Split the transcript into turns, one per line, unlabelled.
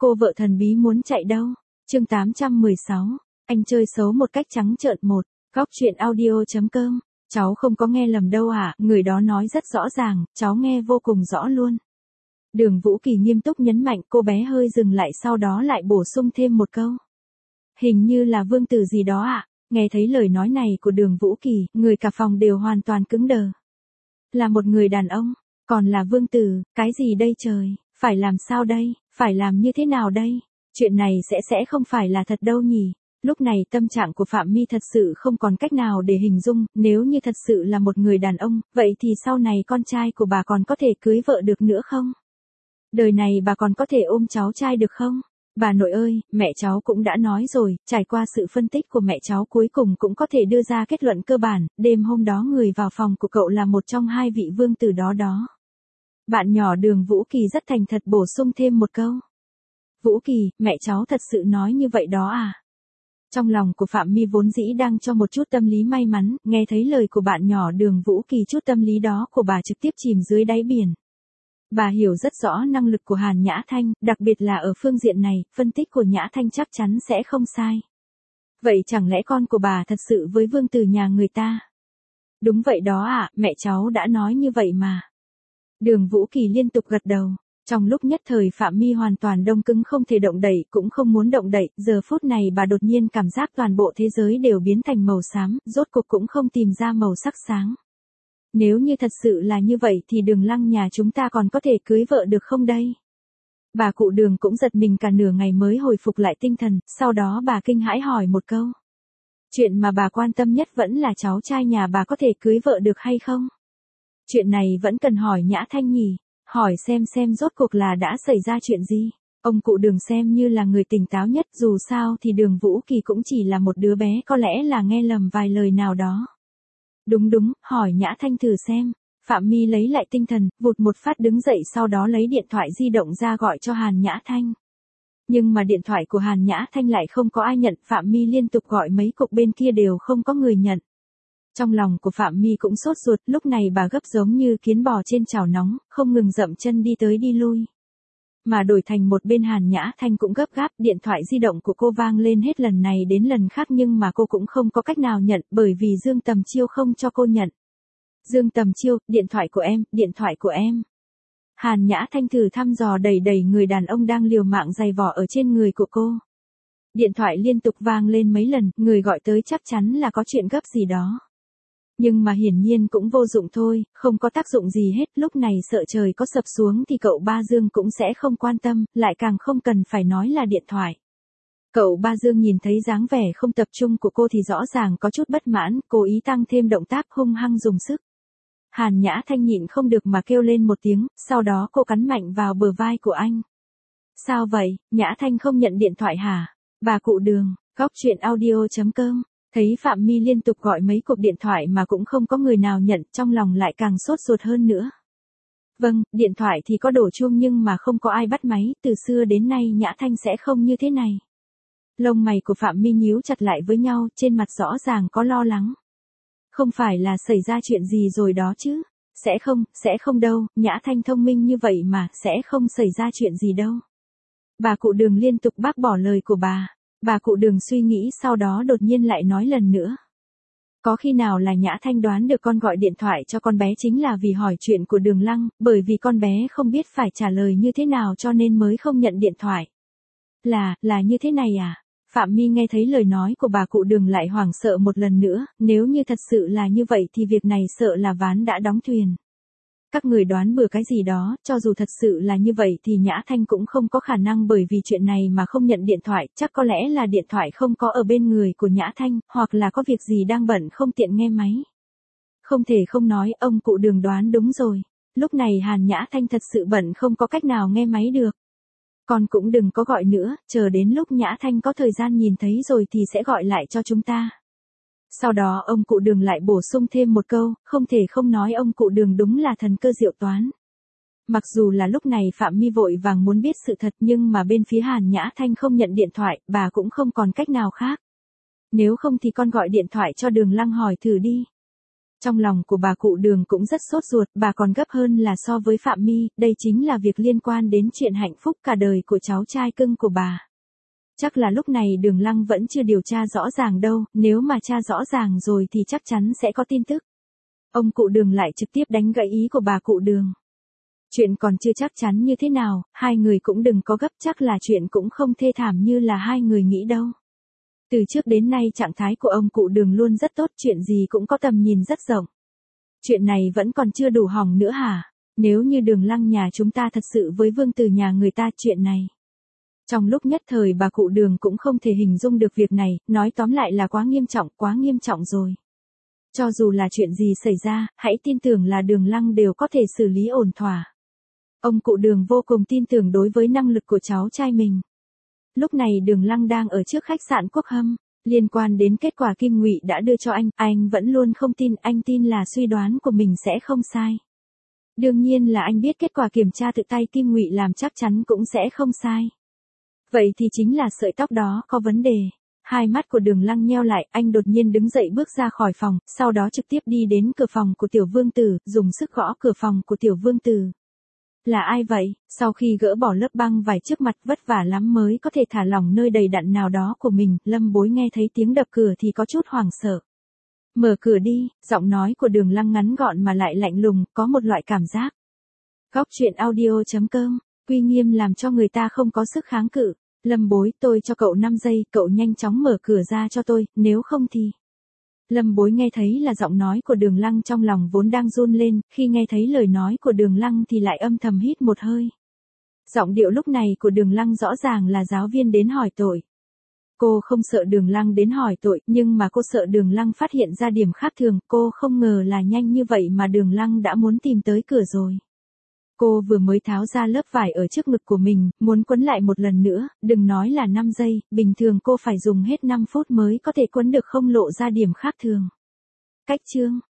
Cô vợ thần bí muốn chạy đâu? Chương 816. Anh chơi xấu một cách trắng trợn. Một. Góc truyện audio.com. Cháu không có nghe lầm đâu ạ, người đó nói rất rõ ràng, cháu nghe vô cùng rõ luôn. Đường Vũ Kỳ nghiêm túc nhấn mạnh. Cô bé hơi dừng lại sau đó lại bổ sung thêm một câu. Hình như là Vương Tử gì đó ạ. Nghe thấy lời nói này của Đường Vũ Kỳ, người cả phòng đều hoàn toàn cứng đờ. Là một người đàn ông, còn là Vương Tử, cái gì đây trời, phải làm sao đây, phải làm như thế nào đây? Chuyện này sẽ không phải là thật đâu nhỉ? Lúc này tâm trạng của Phạm My thật sự không còn cách nào để hình dung, nếu như thật sự là một người đàn ông, vậy thì sau này con trai của bà còn có thể cưới vợ được nữa không? Đời này bà còn có thể ôm cháu trai được không? Bà nội ơi, mẹ cháu cũng đã nói rồi, trải qua sự phân tích của mẹ cháu cuối cùng cũng có thể đưa ra kết luận cơ bản, đêm hôm đó người vào phòng của cậu là một trong hai vị vương tử đó. Bạn nhỏ Đường Vũ Kỳ rất thành thật bổ sung thêm một câu. Vũ Kỳ, mẹ cháu thật sự nói như vậy đó à? Trong lòng của Phạm My vốn dĩ đang cho một chút tâm lý may mắn, nghe thấy lời của bạn nhỏ Đường Vũ Kỳ chút tâm lý đó của bà trực tiếp chìm dưới đáy biển. Bà hiểu rất rõ năng lực của Hàn Nhã Thanh, đặc biệt là ở phương diện này, phân tích của Nhã Thanh chắc chắn sẽ không sai. Vậy chẳng lẽ con của bà thật sự với Vương Tử nhà người ta? Đúng vậy đó ạ, mẹ cháu đã nói như vậy mà. Đường Vũ Kỳ liên tục gật đầu. Trong lúc nhất thời Phạm My hoàn toàn đông cứng không thể động đậy, cũng không muốn động đậy, giờ phút này bà đột nhiên cảm giác toàn bộ thế giới đều biến thành màu xám, rốt cuộc cũng không tìm ra màu sắc sáng. Nếu như thật sự là như vậy thì Đường Lăng nhà chúng ta còn có thể cưới vợ được không đây? Bà cụ Đường cũng giật mình cả nửa ngày mới hồi phục lại tinh thần, sau đó bà kinh hãi hỏi một câu. Chuyện mà bà quan tâm nhất vẫn là cháu trai nhà bà có thể cưới vợ được hay không? Chuyện này vẫn cần hỏi Nhã Thanh nhỉ? Hỏi xem rốt cuộc là đã xảy ra chuyện gì? Ông cụ Đường xem như là người tỉnh táo nhất, dù sao thì Đường Vũ Kỳ cũng chỉ là một đứa bé, có lẽ là nghe lầm vài lời nào đó. Đúng, hỏi Nhã Thanh thử xem. Phạm My lấy lại tinh thần, vụt một phát đứng dậy sau đó lấy điện thoại di động ra gọi cho Hàn Nhã Thanh. Nhưng mà điện thoại của Hàn Nhã Thanh lại không có ai nhận, Phạm My liên tục gọi mấy cuộc bên kia đều không có người nhận. Trong lòng của Phạm My cũng sốt ruột, lúc này bà gấp giống như kiến bò trên chảo nóng, không ngừng dậm chân đi tới đi lui. Mà đổi thành một bên Hàn Nhã Thanh cũng gấp gáp, điện thoại di động của cô vang lên hết lần này đến lần khác nhưng mà cô cũng không có cách nào nhận bởi vì Dương Tầm Chiêu không cho cô nhận. Dương Tầm Chiêu, điện thoại của em. Hàn Nhã Thanh thử thăm dò đẩy người đàn ông đang liều mạng giày vò ở trên người của cô. Điện thoại liên tục vang lên mấy lần, người gọi tới chắc chắn là có chuyện gấp gì đó. Nhưng mà hiển nhiên cũng vô dụng thôi, không có tác dụng gì hết, lúc này sợ trời có sập xuống thì cậu ba Dương cũng sẽ không quan tâm, lại càng không cần phải nói là điện thoại. Cậu ba Dương nhìn thấy dáng vẻ không tập trung của cô thì rõ ràng có chút bất mãn, cố ý tăng thêm động tác hung hăng dùng sức. Hàn Nhã Thanh nhịn không được mà kêu lên một tiếng, sau đó cô cắn mạnh vào bờ vai của anh. Sao vậy, Nhã Thanh không nhận điện thoại hả? Bà cụ Đường, góc truyện audio.com. Thấy Phạm My liên tục gọi mấy cuộc điện thoại mà cũng không có người nào nhận, trong lòng lại càng sốt ruột hơn nữa. Vâng, điện thoại thì có đổ chuông nhưng mà không có ai bắt máy, từ xưa đến nay Nhã Thanh sẽ không như thế này. Lông mày của Phạm My nhíu chặt lại với nhau, trên mặt rõ ràng có lo lắng. Không phải là xảy ra chuyện gì rồi đó chứ? Sẽ không đâu, Nhã Thanh thông minh như vậy mà, sẽ không xảy ra chuyện gì đâu. Bà cụ Đường liên tục bác bỏ lời của bà. Bà cụ Đường suy nghĩ sau đó đột nhiên lại nói lần nữa. Có khi nào là Nhã Thanh đoán được con gọi điện thoại cho con bé chính là vì hỏi chuyện của Đường Lăng, bởi vì con bé không biết phải trả lời như thế nào cho nên mới không nhận điện thoại. Là như thế này à? Phạm My nghe thấy lời nói của bà cụ Đường lại hoảng sợ một lần nữa, nếu như thật sự là như vậy thì việc này sợ là ván đã đóng thuyền. Các người đoán bừa cái gì đó, cho dù thật sự là như vậy thì Nhã Thanh cũng không có khả năng bởi vì chuyện này mà không nhận điện thoại, chắc có lẽ là điện thoại không có ở bên người của Nhã Thanh, hoặc là có việc gì đang bận không tiện nghe máy. Không thể không nói, ông cụ Đường đoán đúng rồi. Lúc này Hàn Nhã Thanh thật sự bận không có cách nào nghe máy được. Con cũng đừng có gọi nữa, chờ đến lúc Nhã Thanh có thời gian nhìn thấy rồi thì sẽ gọi lại cho chúng ta. Sau đó ông cụ Đường lại bổ sung thêm một câu, không thể không nói ông cụ Đường đúng là thần cơ diệu toán. Mặc dù là lúc này Phạm My vội vàng muốn biết sự thật nhưng mà bên phía Hàn Nhã Thanh không nhận điện thoại, bà cũng không còn cách nào khác. Nếu không thì con gọi điện thoại cho Đường Lăng hỏi thử đi. Trong lòng của bà cụ Đường cũng rất sốt ruột, bà còn gấp hơn là so với Phạm My, đây chính là việc liên quan đến chuyện hạnh phúc cả đời của cháu trai cưng của bà. Chắc là lúc này Đường Lăng vẫn chưa điều tra rõ ràng đâu, nếu mà tra rõ ràng rồi thì chắc chắn sẽ có tin tức. Ông cụ Đường lại trực tiếp đánh gãy ý của bà cụ Đường. Chuyện còn chưa chắc chắn như thế nào, hai người cũng đừng có gấp, chắc là chuyện cũng không thê thảm như là hai người nghĩ đâu. Từ trước đến nay trạng thái của ông cụ Đường luôn rất tốt, chuyện gì cũng có tầm nhìn rất rộng. Chuyện này vẫn còn chưa đủ hỏng nữa hả? Nếu như Đường Lăng nhà chúng ta thật sự với vương tử nhà người ta chuyện này. Trong lúc nhất thời bà cụ Đường cũng không thể hình dung được việc này, nói tóm lại là quá nghiêm trọng rồi. Cho dù là chuyện gì xảy ra, hãy tin tưởng là Đường Lăng đều có thể xử lý ổn thỏa. Ông cụ Đường vô cùng tin tưởng đối với năng lực của cháu trai mình. Lúc này Đường Lăng đang ở trước khách sạn Quốc Hâm, liên quan đến kết quả Kim Ngụy đã đưa cho anh vẫn luôn không tin, anh tin là suy đoán của mình sẽ không sai. Đương nhiên là anh biết kết quả kiểm tra tự tay Kim Ngụy làm chắc chắn cũng sẽ không sai. Vậy thì chính là sợi tóc đó có vấn đề. Hai mắt của Đường Lăng nheo lại, anh đột nhiên đứng dậy bước ra khỏi phòng, sau đó trực tiếp đi đến cửa phòng của tiểu vương tử, dùng sức gõ cửa phòng của tiểu vương tử. Là ai vậy? Sau khi gỡ bỏ lớp băng vải trước mặt vất vả lắm mới có thể thả lỏng nơi đầy đặn nào đó của mình, Lâm Bối nghe thấy tiếng đập cửa thì có chút hoảng sợ. Mở cửa đi, giọng nói của Đường Lăng ngắn gọn mà lại lạnh lùng, có một loại cảm giác. Góc truyện audio.com, uy nghiêm làm cho người ta không có sức kháng cự. Lâm Bối, tôi cho cậu 5 giây, cậu nhanh chóng mở cửa ra cho tôi, nếu không thì... Lâm Bối nghe thấy là giọng nói của Đường Lăng, trong lòng vốn đang run lên, khi nghe thấy lời nói của Đường Lăng thì lại âm thầm hít một hơi. Giọng điệu lúc này của Đường Lăng rõ ràng là giáo viên đến hỏi tội. Cô không sợ Đường Lăng đến hỏi tội, nhưng mà cô sợ Đường Lăng phát hiện ra điểm khác thường, cô không ngờ là nhanh như vậy mà Đường Lăng đã muốn tìm tới cửa rồi. Cô vừa mới tháo ra lớp vải ở trước ngực của mình, muốn quấn lại một lần nữa, đừng nói là 5 giây, bình thường cô phải dùng hết 5 phút mới có thể quấn được không lộ ra điểm khác thường. Cách chương